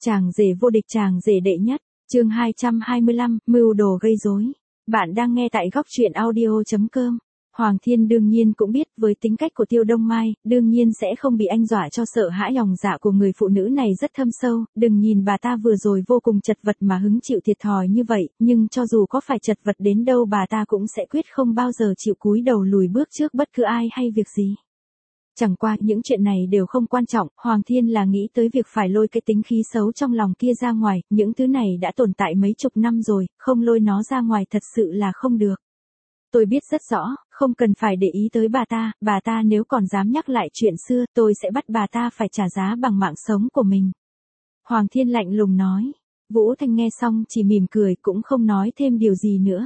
Chàng rể vô địch, chàng rể đệ nhất, chương 225, mưu đồ gây rối. Bạn đang nghe tại góc truyện audio.com. Hoàng Thiên đương nhiên cũng biết với tính cách của Tiêu Đông Mai, đương nhiên sẽ không bị anh dọa cho sợ hãi. Lòng dạ của người phụ nữ này rất thâm sâu, đừng nhìn bà ta vừa rồi vô cùng chật vật mà hứng chịu thiệt thòi như vậy, nhưng cho dù có phải chật vật đến đâu bà ta cũng sẽ quyết không bao giờ chịu cúi đầu lùi bước trước bất cứ ai hay việc gì. Chẳng qua những chuyện này đều không quan trọng, Hoàng Thiên là nghĩ tới việc phải lôi cái tính khí xấu trong lòng kia ra ngoài, những thứ này đã tồn tại mấy chục năm rồi, không lôi nó ra ngoài thật sự là không được. Tôi biết rất rõ, không cần phải để ý tới bà ta nếu còn dám nhắc lại chuyện xưa, tôi sẽ bắt bà ta phải trả giá bằng mạng sống của mình. Hoàng Thiên lạnh lùng nói. Vũ Thanh nghe xong chỉ mỉm cười cũng không nói thêm điều gì nữa.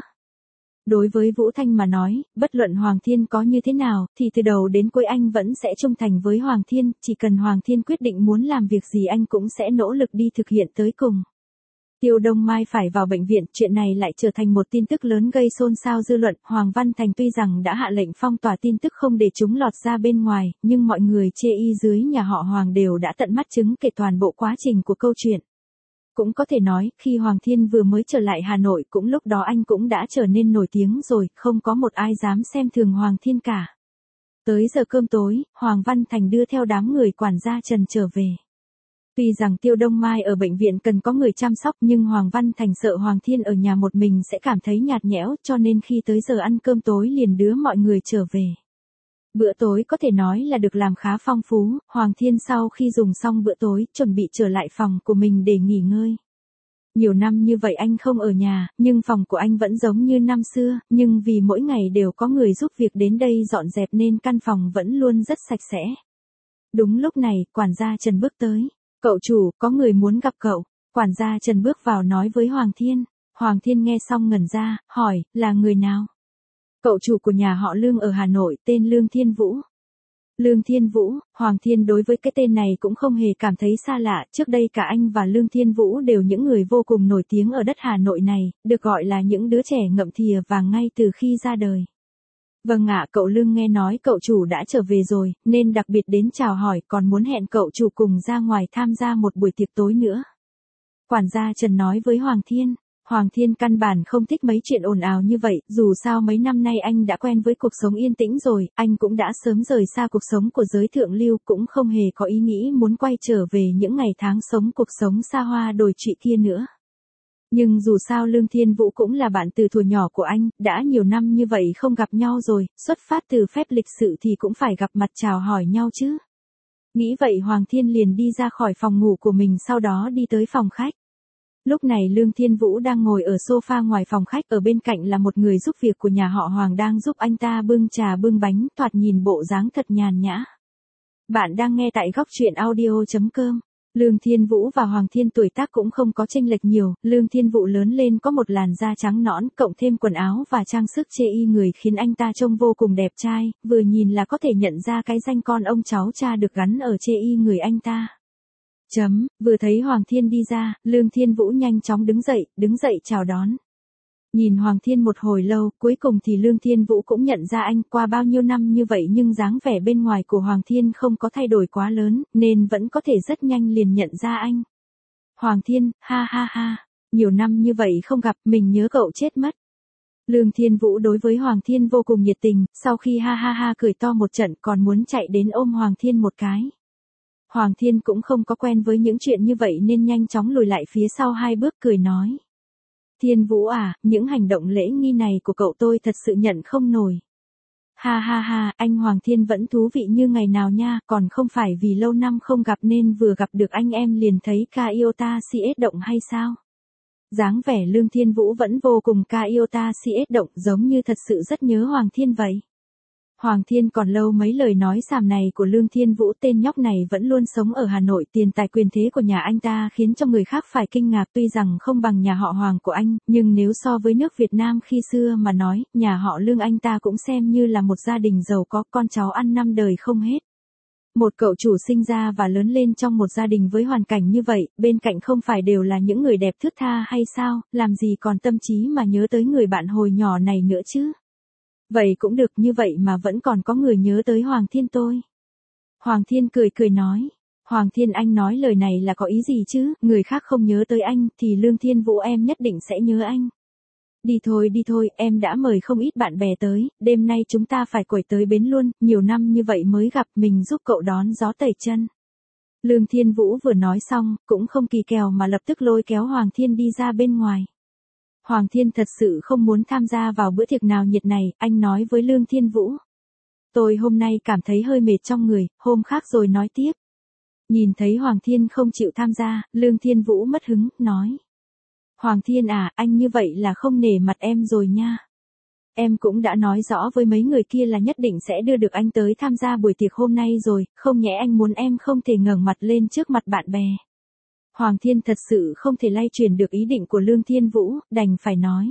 Đối với Vũ Thanh mà nói, bất luận Hoàng Thiên có như thế nào, thì từ đầu đến cuối anh vẫn sẽ trung thành với Hoàng Thiên, chỉ cần Hoàng Thiên quyết định muốn làm việc gì anh cũng sẽ nỗ lực đi thực hiện tới cùng. Tiêu Đông Mai phải vào bệnh viện, chuyện này lại trở thành một tin tức lớn gây xôn xao dư luận. Hoàng Văn Thành tuy rằng đã hạ lệnh phong tỏa tin tức không để chúng lọt ra bên ngoài, nhưng mọi người chê y dưới nhà họ Hoàng đều đã tận mắt chứng kiến toàn bộ quá trình của câu chuyện. Cũng có thể nói, khi Hoàng Thiên vừa mới trở lại Hà Nội cũng lúc đó anh cũng đã trở nên nổi tiếng rồi, không có một ai dám xem thường Hoàng Thiên cả. Tới giờ cơm tối, Hoàng Văn Thành đưa theo đám người quản gia Trần trở về. Tuy rằng Tiêu Đông Mai ở bệnh viện cần có người chăm sóc nhưng Hoàng Văn Thành sợ Hoàng Thiên ở nhà một mình sẽ cảm thấy nhạt nhẽo, cho nên khi tới giờ ăn cơm tối liền đưa mọi người trở về. Bữa tối có thể nói là được làm khá phong phú, Hoàng Thiên sau khi dùng xong bữa tối, chuẩn bị trở lại phòng của mình để nghỉ ngơi. Nhiều năm như vậy anh không ở nhà, nhưng phòng của anh vẫn giống như năm xưa, nhưng vì mỗi ngày đều có người giúp việc đến đây dọn dẹp nên căn phòng vẫn luôn rất sạch sẽ. Đúng lúc này, quản gia Trần bước tới. Cậu chủ, có người muốn gặp cậu. Quản gia Trần bước vào nói với Hoàng Thiên. Hoàng Thiên nghe xong ngẩn ra, hỏi, là người nào? Cậu chủ của nhà họ Lương ở Hà Nội, tên Lương Thiên Vũ. Lương Thiên Vũ, Hoàng Thiên đối với cái tên này cũng không hề cảm thấy xa lạ, trước đây cả anh và Lương Thiên Vũ đều những người vô cùng nổi tiếng ở đất Hà Nội này, được gọi là những đứa trẻ ngậm thìa vàng ngay từ khi ra đời. Vâng ạ, cậu Lương nghe nói cậu chủ đã trở về rồi, nên đặc biệt đến chào hỏi, còn muốn hẹn cậu chủ cùng ra ngoài tham gia một buổi tiệc tối nữa. Quản gia Trần nói với Hoàng Thiên. Hoàng Thiên căn bản không thích mấy chuyện ồn ào như vậy, dù sao mấy năm nay anh đã quen với cuộc sống yên tĩnh rồi, anh cũng đã sớm rời xa cuộc sống của giới thượng lưu, cũng không hề có ý nghĩ muốn quay trở về những ngày tháng sống cuộc sống xa hoa đồi trụy kia nữa. Nhưng dù sao Lương Thiên Vũ cũng là bạn từ thuở nhỏ của anh, đã nhiều năm như vậy không gặp nhau rồi, xuất phát từ phép lịch sự thì cũng phải gặp mặt chào hỏi nhau chứ. Nghĩ vậy Hoàng Thiên liền đi ra khỏi phòng ngủ của mình, sau đó đi tới phòng khách. Lúc này Lương Thiên Vũ đang ngồi ở sofa ngoài phòng khách, ở bên cạnh là một người giúp việc của nhà họ Hoàng đang giúp anh ta bưng trà bưng bánh, thoạt nhìn bộ dáng thật nhàn nhã. Bạn đang nghe tại góc truyện audio.com. Lương Thiên Vũ và Hoàng Thiên tuổi tác cũng không có chênh lệch nhiều, Lương Thiên Vũ lớn lên có một làn da trắng nõn, cộng thêm quần áo và trang sức chê y người khiến anh ta trông vô cùng đẹp trai, vừa nhìn là có thể nhận ra cái danh con ông cháu cha được gắn ở chê y người anh ta. Vừa thấy Hoàng Thiên đi ra, Lương Thiên Vũ nhanh chóng đứng dậy chào đón. Nhìn Hoàng Thiên một hồi lâu, cuối cùng thì Lương Thiên Vũ cũng nhận ra anh, qua bao nhiêu năm như vậy nhưng dáng vẻ bên ngoài của Hoàng Thiên không có thay đổi quá lớn, nên vẫn có thể rất nhanh liền nhận ra anh. Hoàng Thiên, ha ha ha, nhiều năm như vậy không gặp, mình nhớ cậu chết mất. Lương Thiên Vũ đối với Hoàng Thiên vô cùng nhiệt tình, sau khi ha ha ha cười to một trận còn muốn chạy đến ôm Hoàng Thiên một cái. Hoàng Thiên cũng không có quen với những chuyện như vậy nên nhanh chóng lùi lại phía sau 2 bước cười nói. Thiên Vũ à, những hành động lễ nghi này của cậu tôi thật sự nhận không nổi. Ha ha ha, anh Hoàng Thiên vẫn thú vị như ngày nào nha, còn không phải vì lâu năm không gặp nên vừa gặp được anh em liền thấy ca yêu ta si ết động hay sao? Dáng vẻ Lương Thiên Vũ vẫn vô cùng ca yêu ta si ết động, giống như thật sự rất nhớ Hoàng Thiên vậy. Hoàng Thiên còn lâu mấy lời nói xàm này của Lương Thiên Vũ, tên nhóc này vẫn luôn sống ở Hà Nội, tiền tài quyền thế của nhà anh ta khiến cho người khác phải kinh ngạc, tuy rằng không bằng nhà họ Hoàng của anh, nhưng nếu so với nước Việt Nam khi xưa mà nói, nhà họ Lương anh ta cũng xem như là một gia đình giàu có, con cháu ăn năm đời không hết. Một cậu chủ sinh ra và lớn lên trong một gia đình với hoàn cảnh như vậy, bên cạnh không phải đều là những người đẹp thướt tha hay sao, làm gì còn tâm trí mà nhớ tới người bạn hồi nhỏ này nữa chứ. Vậy cũng được, như vậy mà vẫn còn có người nhớ tới Hoàng Thiên tôi. Hoàng Thiên cười nói. Hoàng Thiên anh nói lời này là có ý gì chứ, người khác không nhớ tới anh thì Lương Thiên Vũ em nhất định sẽ nhớ anh. Đi thôi, em đã mời không ít bạn bè tới, đêm nay chúng ta phải quẩy tới bến luôn, nhiều năm như vậy mới gặp, mình giúp cậu đón gió tẩy chân. Lương Thiên Vũ vừa nói xong, cũng không kỳ kèo mà lập tức lôi kéo Hoàng Thiên đi ra bên ngoài. Hoàng Thiên thật sự không muốn tham gia vào bữa tiệc nào nhiệt này, anh nói với Lương Thiên Vũ. Tôi hôm nay cảm thấy hơi mệt trong người, hôm khác rồi nói tiếp. Nhìn thấy Hoàng Thiên không chịu tham gia, Lương Thiên Vũ mất hứng, nói. Hoàng Thiên à, anh như vậy là không nể mặt em rồi nha. Em cũng đã nói rõ với mấy người kia là nhất định sẽ đưa được anh tới tham gia buổi tiệc hôm nay rồi, không nhẽ anh muốn em không thể ngẩng mặt lên trước mặt bạn bè. Hoàng Thiên thật sự không thể lay truyền được ý định của Lương Thiên Vũ, đành phải nói.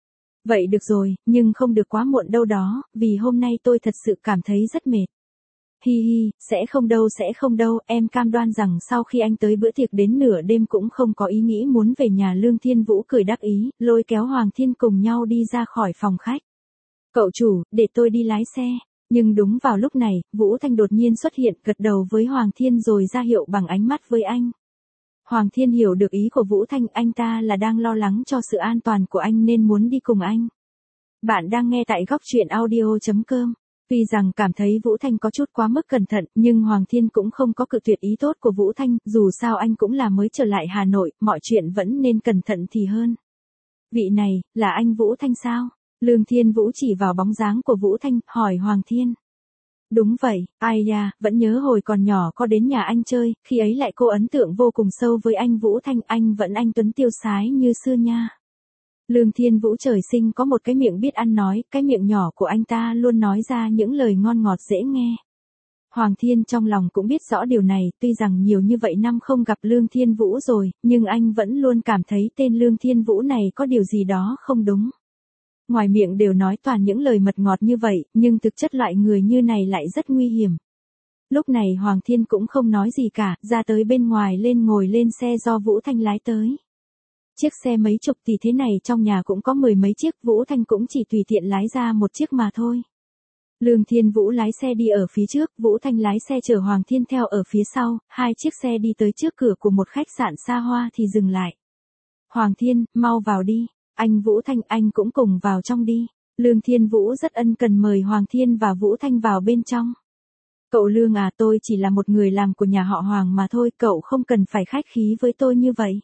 Vậy được rồi, nhưng không được quá muộn đâu đó, vì hôm nay tôi thật sự cảm thấy rất mệt. Hi hi, sẽ không đâu, em cam đoan rằng sau khi anh tới bữa tiệc đến nửa đêm cũng không có ý nghĩ muốn về nhà. Lương Thiên Vũ cười đắc ý, lôi kéo Hoàng Thiên cùng nhau đi ra khỏi phòng khách. Cậu chủ, để tôi đi lái xe. Nhưng đúng vào lúc này, Vũ Thanh đột nhiên xuất hiện, gật đầu với Hoàng Thiên rồi ra hiệu bằng ánh mắt với anh. Hoàng Thiên hiểu được ý của Vũ Thanh, anh ta là đang lo lắng cho sự an toàn của anh nên muốn đi cùng anh. Bạn đang nghe tại góc truyện audio.com. Tuy rằng cảm thấy Vũ Thanh có chút quá mức cẩn thận, nhưng Hoàng Thiên cũng không có cự tuyệt ý tốt của Vũ Thanh, dù sao anh cũng là mới trở lại Hà Nội, mọi chuyện vẫn nên cẩn thận thì hơn. Vị này, là anh Vũ Thanh sao? Lương Thiên Vũ chỉ vào bóng dáng của Vũ Thanh, hỏi Hoàng Thiên. Đúng vậy, ai da, vẫn nhớ hồi còn nhỏ có đến nhà anh chơi, khi ấy lại cô ấn tượng vô cùng sâu với anh Vũ Thanh, anh vẫn anh tuấn tiêu sái như xưa nha. Lương Thiên Vũ trời sinh có một cái miệng biết ăn nói, cái miệng nhỏ của anh ta luôn nói ra những lời ngon ngọt dễ nghe. Hoàng Thiên trong lòng cũng biết rõ điều này, tuy rằng nhiều như vậy năm không gặp Lương Thiên Vũ rồi, nhưng anh vẫn luôn cảm thấy tên Lương Thiên Vũ này có điều gì đó không đúng. Ngoài miệng đều nói toàn những lời mật ngọt như vậy, nhưng thực chất loại người như này lại rất nguy hiểm. Lúc này Hoàng Thiên cũng không nói gì cả, ra tới bên ngoài lên ngồi lên xe do Vũ Thanh lái tới. Chiếc xe mấy chục tỷ thế này trong nhà cũng có mười mấy chiếc, Vũ Thanh cũng chỉ tùy tiện lái ra một chiếc mà thôi. Lương Thiên Vũ lái xe đi ở phía trước, Vũ Thanh lái xe chở Hoàng Thiên theo ở phía sau, hai chiếc xe đi tới trước cửa của một khách sạn xa hoa thì dừng lại. Hoàng Thiên, mau vào đi. Anh Vũ Thanh, anh cũng cùng vào trong đi. Lương Thiên Vũ rất ân cần mời Hoàng Thiên và Vũ Thanh vào bên trong. Cậu Lương à, tôi chỉ là một người làm của nhà họ Hoàng mà thôi, cậu không cần phải khách khí với tôi như vậy.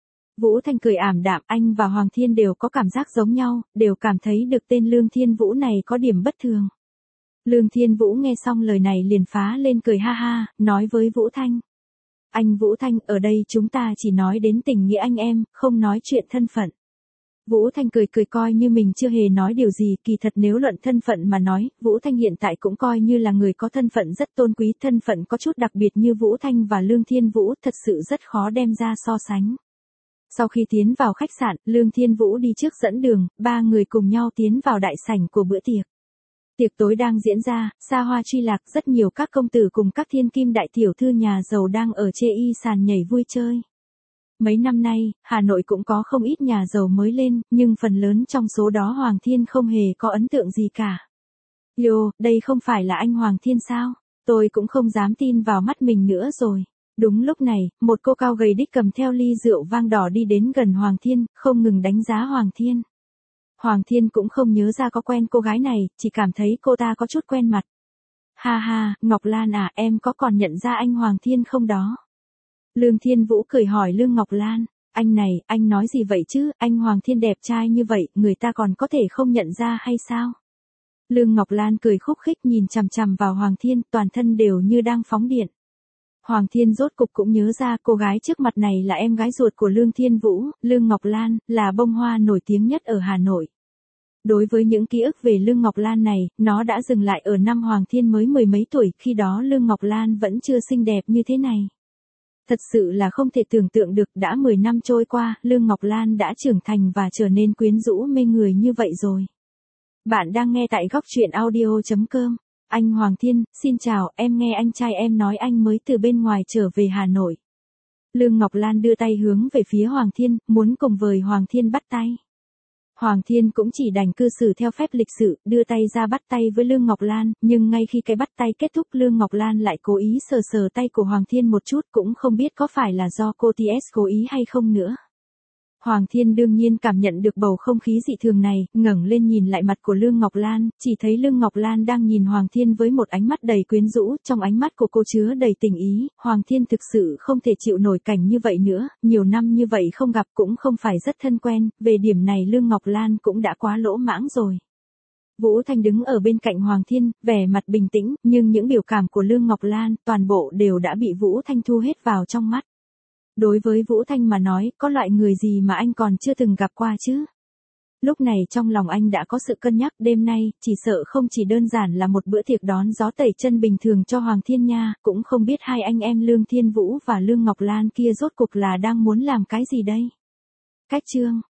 Vũ Thanh cười ảm đạm, anh và Hoàng Thiên đều có cảm giác giống nhau, đều cảm thấy được tên Lương Thiên Vũ này có điểm bất thường. Lương Thiên Vũ nghe xong lời này liền phá lên cười ha ha, nói với Vũ Thanh. Anh Vũ Thanh, ở đây chúng ta chỉ nói đến tình nghĩa anh em, không nói chuyện thân phận. Vũ Thanh cười coi như mình chưa hề nói điều gì, kỳ thật nếu luận thân phận mà nói, Vũ Thanh hiện tại cũng coi như là người có thân phận rất tôn quý, thân phận có chút đặc biệt như Vũ Thanh và Lương Thiên Vũ thật sự rất khó đem ra so sánh. Sau khi tiến vào khách sạn, Lương Thiên Vũ đi trước dẫn đường, ba người cùng nhau tiến vào đại sảnh của bữa tiệc. Tiệc tối đang diễn ra, xa hoa truy lạc, rất nhiều các công tử cùng các thiên kim đại tiểu thư nhà giàu đang ở chê y sàn nhảy vui chơi. Mấy năm nay, Hà Nội cũng có không ít nhà giàu mới lên, nhưng phần lớn trong số đó Hoàng Thiên không hề có ấn tượng gì cả. Yo, đây không phải là anh Hoàng Thiên sao? Tôi cũng không dám tin vào mắt mình nữa rồi. Đúng lúc này, một cô cao gầy đích cầm theo ly rượu vang đỏ đi đến gần Hoàng Thiên, không ngừng đánh giá Hoàng Thiên. Hoàng Thiên cũng không nhớ ra có quen cô gái này, chỉ cảm thấy cô ta có chút quen mặt. Ha ha, Ngọc Lan à, em có còn nhận ra anh Hoàng Thiên không đó? Lương Thiên Vũ cười hỏi Lương Ngọc Lan, anh này, anh nói gì vậy chứ, anh Hoàng Thiên đẹp trai như vậy, người ta còn có thể không nhận ra hay sao? Lương Ngọc Lan cười khúc khích nhìn chằm chằm vào Hoàng Thiên, toàn thân đều như đang phóng điện. Hoàng Thiên rốt cục cũng nhớ ra cô gái trước mặt này là em gái ruột của Lương Thiên Vũ, Lương Ngọc Lan, là bông hoa nổi tiếng nhất ở Hà Nội. Đối với những ký ức về Lương Ngọc Lan này, nó đã dừng lại ở năm Hoàng Thiên mới mười mấy tuổi, khi đó Lương Ngọc Lan vẫn chưa xinh đẹp như thế này. Thật sự là không thể tưởng tượng được, đã 10 năm trôi qua, Lương Ngọc Lan đã trưởng thành và trở nên quyến rũ mê người như vậy rồi. Bạn đang nghe tại góc truyện audio.com. Anh Hoàng Thiên, xin chào, em nghe anh trai em nói anh mới từ bên ngoài trở về Hà Nội. Lương Ngọc Lan đưa tay hướng về phía Hoàng Thiên, muốn cùng với Hoàng Thiên bắt tay. Hoàng Thiên cũng chỉ đành cư xử theo phép lịch sự, đưa tay ra bắt tay với Lương Ngọc Lan, nhưng ngay khi cái bắt tay kết thúc Lương Ngọc Lan lại cố ý sờ sờ tay của Hoàng Thiên một chút, cũng không biết có phải là do cô TS cố ý hay không nữa. Hoàng Thiên đương nhiên cảm nhận được bầu không khí dị thường này, ngẩng lên nhìn lại mặt của Lương Ngọc Lan, chỉ thấy Lương Ngọc Lan đang nhìn Hoàng Thiên với một ánh mắt đầy quyến rũ, trong ánh mắt của cô chứa đầy tình ý. Hoàng Thiên thực sự không thể chịu nổi cảnh như vậy nữa, nhiều năm như vậy không gặp cũng không phải rất thân quen, về điểm này Lương Ngọc Lan cũng đã quá lỗ mãng rồi. Vũ Thanh đứng ở bên cạnh Hoàng Thiên, vẻ mặt bình tĩnh, nhưng những biểu cảm của Lương Ngọc Lan, toàn bộ đều đã bị Vũ Thanh thu hết vào trong mắt. Đối với Vũ Thanh mà nói, có loại người gì mà anh còn chưa từng gặp qua chứ? Lúc này trong lòng anh đã có sự cân nhắc, đêm nay, chỉ sợ không chỉ đơn giản là một bữa tiệc đón gió tẩy chân bình thường cho Hoàng Thiên nha, cũng không biết hai anh em Lương Thiên Vũ và Lương Ngọc Lan kia rốt cuộc là đang muốn làm cái gì đây? Cách chương